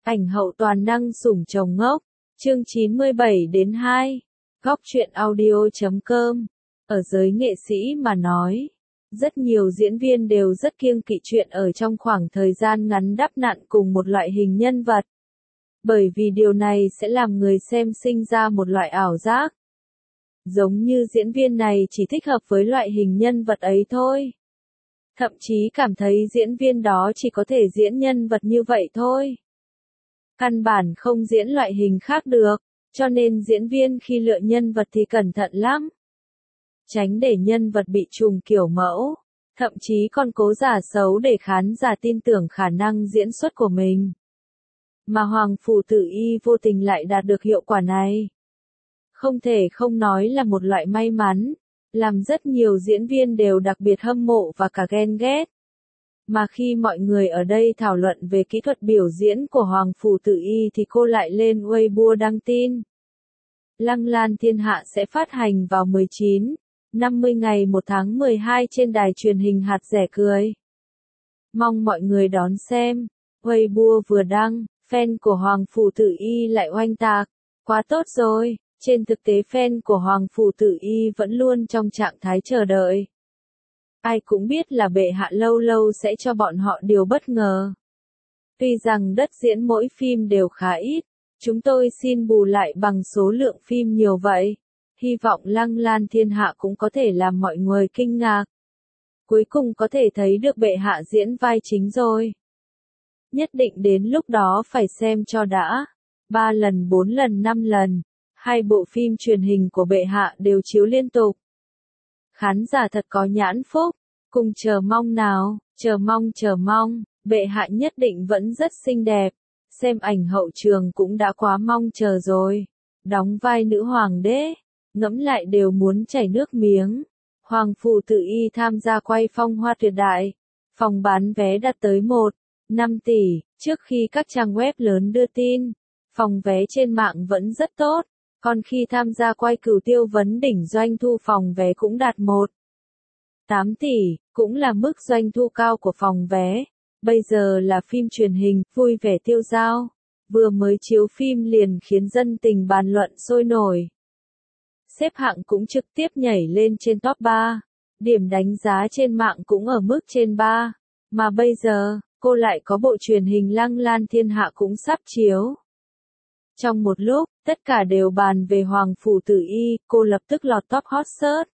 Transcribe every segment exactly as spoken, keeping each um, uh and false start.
Ảnh hậu toàn năng sủng chồng ngốc, chương chín mươi bảy đến hai, góc truyện audio chấm com. Ở giới nghệ sĩ mà nói, rất nhiều diễn viên đều rất kiêng kỵ chuyện ở trong khoảng thời gian ngắn đắp nặn cùng một loại hình nhân vật. Bởi vì điều này sẽ làm người xem sinh ra một loại ảo giác. Giống như diễn viên này chỉ thích hợp với loại hình nhân vật ấy thôi. Thậm chí cảm thấy diễn viên đó chỉ có thể diễn nhân vật như vậy thôi. Căn bản không diễn loại hình khác được, cho nên diễn viên khi lựa nhân vật thì cẩn thận lắm. Tránh để nhân vật bị trùng kiểu mẫu, thậm chí còn cố giả xấu để khán giả tin tưởng khả năng diễn xuất của mình. Mà Hoàng Phủ Tử Y vô tình lại đạt được hiệu quả này. Không thể không nói là một loại may mắn, làm rất nhiều diễn viên đều đặc biệt hâm mộ và cả ghen ghét. Mà khi mọi người ở đây thảo luận về kỹ thuật biểu diễn của Hoàng Phủ Tử Y thì cô lại lên Weibo đăng tin. Lăng Lan Thiên Hạ sẽ phát hành vào mười chín, năm mươi ngày một tháng mười hai trên đài truyền hình Hạt Rẻ Cười. Mong mọi người đón xem. Weibo vừa đăng, fan của Hoàng Phủ Tử Y lại oanh tạc. Quá tốt rồi, trên thực tế fan của Hoàng Phủ Tử Y vẫn luôn trong trạng thái chờ đợi. Ai cũng biết là bệ hạ lâu lâu sẽ cho bọn họ điều bất ngờ. Tuy rằng đất diễn mỗi phim đều khá ít, chúng tôi xin bù lại bằng số lượng phim nhiều vậy. Hy vọng Lăng Lan Thiên Hạ cũng có thể làm mọi người kinh ngạc. Cuối cùng có thể thấy được bệ hạ diễn vai chính rồi. Nhất định đến lúc đó phải xem cho đã. Ba lần, bốn lần, năm lần, hai bộ phim truyền hình của bệ hạ đều chiếu liên tục. Khán giả thật có nhãn phúc, cùng chờ mong nào, chờ mong chờ mong, bệ hạ nhất định vẫn rất xinh đẹp, xem ảnh hậu trường cũng đã quá mong chờ rồi, đóng vai nữ hoàng đế, ngẫm lại đều muốn chảy nước miếng. Hoàng Phủ Tử Y tham gia quay Phong Hoa Tuyệt Đại, phòng bán vé đạt tới một phẩy năm tỷ, trước khi các trang web lớn đưa tin, phòng vé trên mạng vẫn rất tốt. Còn khi tham gia quay Cửu Tiêu Vấn Đỉnh doanh thu phòng vé cũng đạt một phẩy tám tỷ, cũng là mức doanh thu cao của phòng vé. Bây giờ là phim truyền hình, Vui Vẻ Tiêu Dao, vừa mới chiếu phim liền khiến dân tình bàn luận sôi nổi. Xếp hạng cũng trực tiếp nhảy lên trên top ba, điểm đánh giá trên mạng cũng ở mức trên ba, mà bây giờ, cô lại có bộ truyền hình Lăng Lan Thiên Hạ cũng sắp chiếu. Trong một lúc, tất cả đều bàn về Hoàng Phủ Tử Y, cô lập tức lọt top hot search.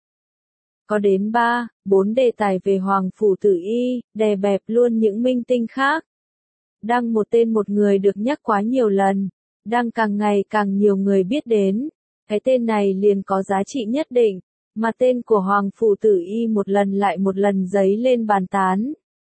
Có đến ba, bốn đề tài về Hoàng Phủ Tử Y, đè bẹp luôn những minh tinh khác. Đăng một tên một người được nhắc quá nhiều lần, đang càng ngày càng nhiều người biết đến. Cái tên này liền có giá trị nhất định, mà tên của Hoàng Phủ Tử Y một lần lại một lần dấy lên bàn tán.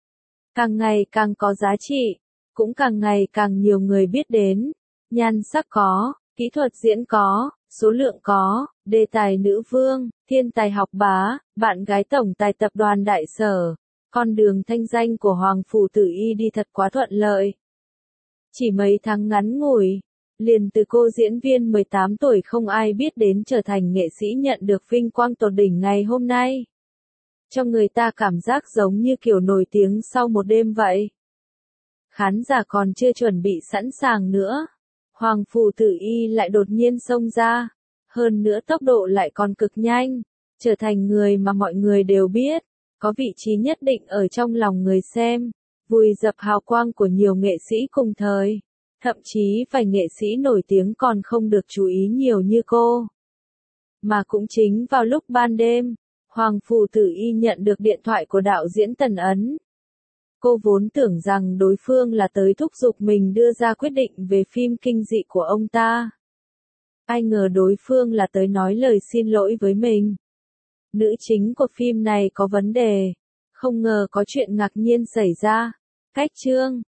Càng ngày càng có giá trị, cũng càng ngày càng nhiều người biết đến. Nhan sắc có, kỹ thuật diễn có, số lượng có, đề tài nữ vương, thiên tài học bá, bạn gái tổng tài tập đoàn đại sở. Con đường thanh danh của Hoàng Phủ Tử Y đi thật quá thuận lợi. Chỉ mấy tháng ngắn ngủi, liền từ cô diễn viên mười tám tuổi không ai biết đến trở thành nghệ sĩ nhận được vinh quang tột đỉnh ngày hôm nay. Cho người ta cảm giác giống như kiểu nổi tiếng sau một đêm vậy. Khán giả còn chưa chuẩn bị sẵn sàng nữa. Hoàng Phủ Tử Y lại đột nhiên xông ra, hơn nữa tốc độ lại còn cực nhanh, trở thành người mà mọi người đều biết, có vị trí nhất định ở trong lòng người xem, vùi dập hào quang của nhiều nghệ sĩ cùng thời, thậm chí vài nghệ sĩ nổi tiếng còn không được chú ý nhiều như cô. Mà cũng chính vào lúc ban đêm, Hoàng Phủ Tử Y nhận được điện thoại của đạo diễn Tần Ấn. Cô vốn tưởng rằng đối phương là tới thúc giục mình đưa ra quyết định về phim kinh dị của ông ta. Ai ngờ đối phương là tới nói lời xin lỗi với mình. Nữ chính của phim này có vấn đề. Không ngờ có chuyện ngạc nhiên xảy ra. Cách chương,